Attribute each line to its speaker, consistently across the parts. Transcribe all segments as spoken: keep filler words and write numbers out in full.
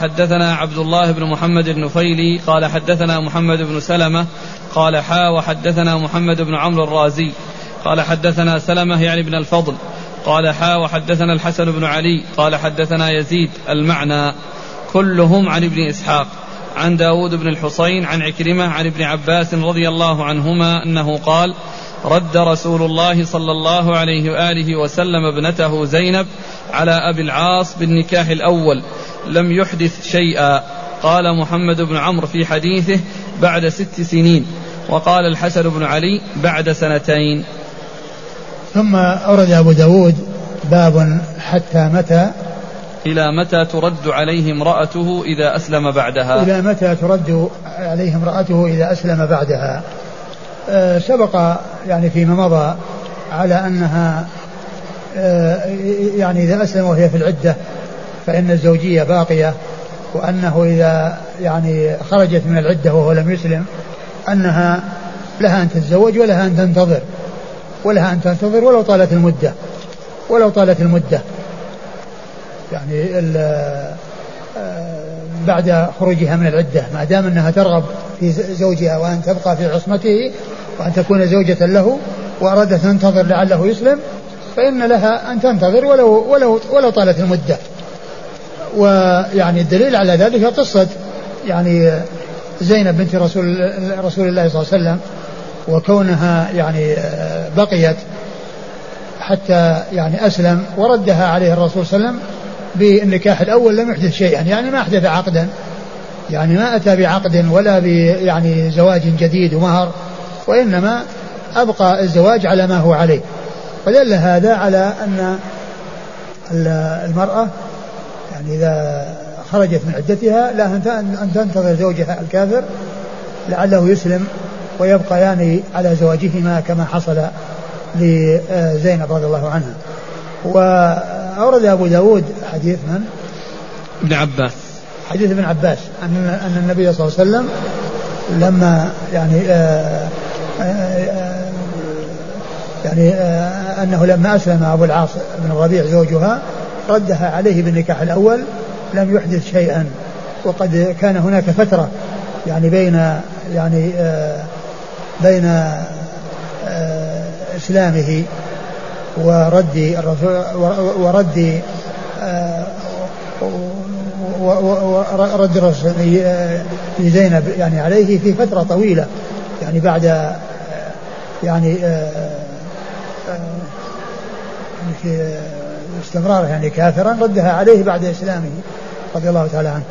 Speaker 1: حدثنا عبد الله بن محمد النفيلي قال حدثنا محمد بن سلمة قال حا وحدثنا محمد بن عمرو الرازي قال حدثنا سلمة يعني بن الفضل قال حا وحدثنا الحسن بن علي قال حدثنا يزيد المعنى كلهم عن ابن إسحاق عن داود بن الحصين عن عكرمة عن ابن عباس رضي الله عنهما أنه قال رد رسول الله صلى الله عليه وآله وسلم ابنته زينب على أبي العاص بالنكاح الأول لم يحدث شيئا. قال محمد بن عمرو في حديثه بعد ست سنين وقال الحسن بن علي بعد سنتين.
Speaker 2: ثم أورد أبو داود باب حتى متى
Speaker 1: إلى متى ترد عليه امرأته إذا أسلم بعدها
Speaker 2: إلى متى ترد عليه امرأته إذا أسلم بعدها. أه سبق يعني فيما مضى على أنها أه يعني إذا أسلم وهي في العدة فإن الزوجية باقية, وأنه إذا يعني خرجت من العدة وهو لم يسلم أنها لها أن تتزوج ولها أن تنتظر ولها أن تنتظر ولو طالت المدة ولو طالت المدة يعني بعد خروجها من العدة ما دام أنها ترغب في زوجها وأن تبقى في عصمته وأن تكون زوجة له وأرادت أن تنتظر لعله يسلم فإن لها أن تنتظر ولو, ولو, ولو طالت المدة. ويعني الدليل على ذلك قصة يعني زينب بنت رسول, رسول الله صلى الله عليه وسلم وكونها يعني بقيت حتى يعني أسلم وردها عليه الرسول صلى الله عليه وسلم بالنكاح الأول لم يحدث شيئا يعني ما أحدث عقدا يعني ما أتى بعقد ولا يعني زواج جديد ومهر وإنما أبقى الزواج على ما هو عليه. فدل هذا على أن المرأة يعني إذا خرجت من عدتها لا أن تنتظر زوجها الكافر لعله يسلم ويبقى يعني على زواجهما كما حصل لزينب رضي الله عنها. وأورد أبو داود حديث من؟
Speaker 1: ابن عباس
Speaker 2: حديث ابن عباس أن, أن النبي صلى الله عليه وسلم لما يعني آآ آآ يعني آآ أنه لما أسلم أبو العاص بن الربيع زوجها ردها عليه بالنكاح الأول لم يحدث شيئا, وقد كان هناك فترة يعني بين يعني بين إسلامه ورد الرسول ورد ورد الرسول لزينب يعني عليه في فترة طويلة يعني بعد يعني في استمرار يعني كافرا ردها عليه بعد إسلامه رضي الله تعالى عنه.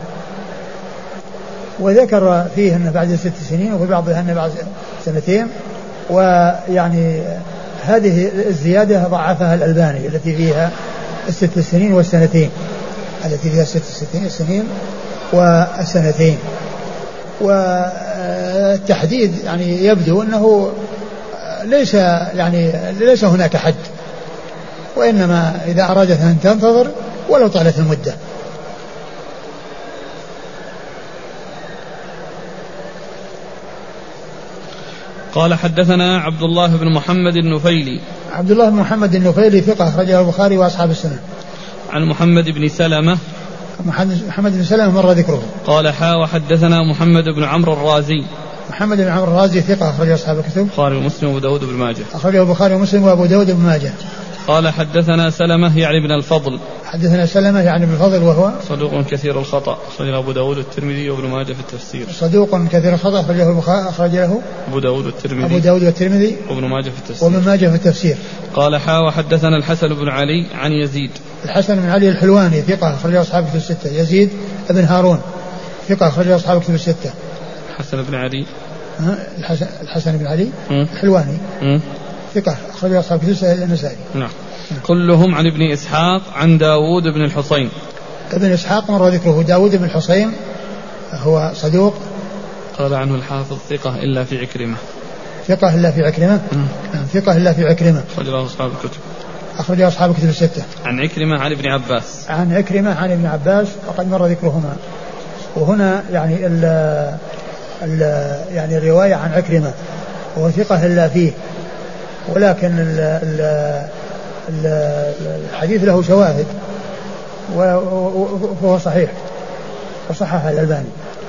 Speaker 2: وذكر فيه أنه بعد ست سنين وفي بعضها أنه بعد سنتين, ويعني هذه الزيادة ضعفها الألباني التي فيها الست سنين والسنتين التي فيها الست سنين والسنتين. والتحديد يعني يبدو أنه ليس يعني ليس هناك حد, وإنما إذا أرادت أن تنتظر ولو طالت المدة.
Speaker 1: قال حدثنا عبد الله بن محمد النفيلي.
Speaker 2: عبد الله بن محمد النفيلي ثقة أخرجه البخاري وأصحاب السنن.
Speaker 1: عن محمد بن سلمة.
Speaker 2: محمد بن سلمة مر ذكره.
Speaker 1: قال حا وحدثنا محمد بن عمرو الرازي.
Speaker 2: محمد بن عمرو الرازي ثقة أخرجه أصحاب الكتب.
Speaker 1: البخاري ومسلم وأبو داود بن ماجه.
Speaker 2: أخرجه البخاري ومسلم وأبو داود بن ماجه.
Speaker 1: قال حدثنا سلمة يعني بن الفضل.
Speaker 2: حدثنا سلمة يعني بن الفضل وهو
Speaker 1: صدوق كثير الخطأ, أخرجه أبو داود والترمذي وابن ماجه في التفسير.
Speaker 2: صدوق كثير الخطأ أخرجه البخاري أخرجه
Speaker 1: أبو داود والترمذي
Speaker 2: أبو داود والترمذي
Speaker 1: وابن ماجه في التفسير
Speaker 2: وابن ماجه في التفسير.
Speaker 1: قال حا وحدثنا الحسن بن علي عن يزيد.
Speaker 2: الحسن بن علي الحلواني ثقة أخرجه أصحاب الكتب الستة. يزيد بن هارون ثقة أخرجه أصحاب الكتب الستة.
Speaker 1: الحسن بن علي
Speaker 2: الحسن, الحسن بن علي الحلواني ثقة أخرجه أصحاب الكتب الستة إلا النسائي.
Speaker 1: نعم. كلهم عن ابن إسحاق عن داود بن الحصين.
Speaker 2: ابن إسحاق مر ذكره. داود بن الحصين هو صدوق.
Speaker 1: قال عنه الحافظ ثقة إلا في عكرمة.
Speaker 2: ثقة إلا في عكرمة. نعم ثقة إلا في عكرمة.
Speaker 1: أخرجه أصحاب الكتب.
Speaker 2: أخرجه أصحاب الكتب الستة.
Speaker 1: عن عكرمة عن ابن عباس.
Speaker 2: عن عكرمة عن ابن عباس وقد مر ذكرهما. وهنا يعني ال ال يعني الرواية عن عكرمة وهو ثقة إلا فيه, ولكن ال ال الحديث له شواهد وهو صحيح, وصححه الألباني.